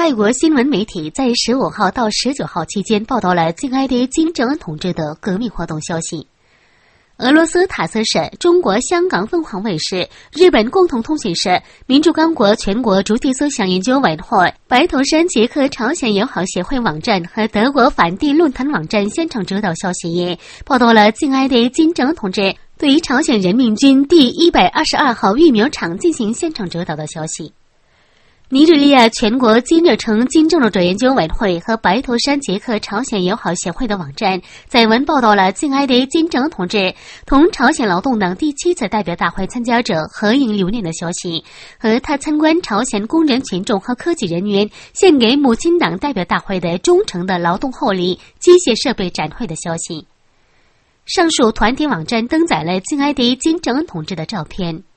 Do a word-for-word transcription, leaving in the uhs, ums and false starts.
外国新闻媒体在十五号到十九号期间报道了敬爱的金正恩同志的革命活动消息。俄罗斯塔斯社、中国香港凤凰卫视、日本共同通讯社、民主刚果全国主体思想研究委员会、白头山捷克朝鲜友好协会网站和德国反帝论坛网站现场指导消息也报道了敬爱的金正恩同志对于朝鲜人民军第一百二十二号育苗场进行现场指导的消息。尼日利亚全国金日成金正路者研究委员会和白头山捷克朝鲜友好协会的网站载文报道了敬爱的金正恩同志同朝鲜劳动党第七次代表大会参加者合影留念的消息，和他参观朝鲜工人群众和科技人员献给母亲党代表大会的忠诚的劳动厚礼机械设备展会的消息。上述团体网站登载了敬爱的金正恩同志的照片。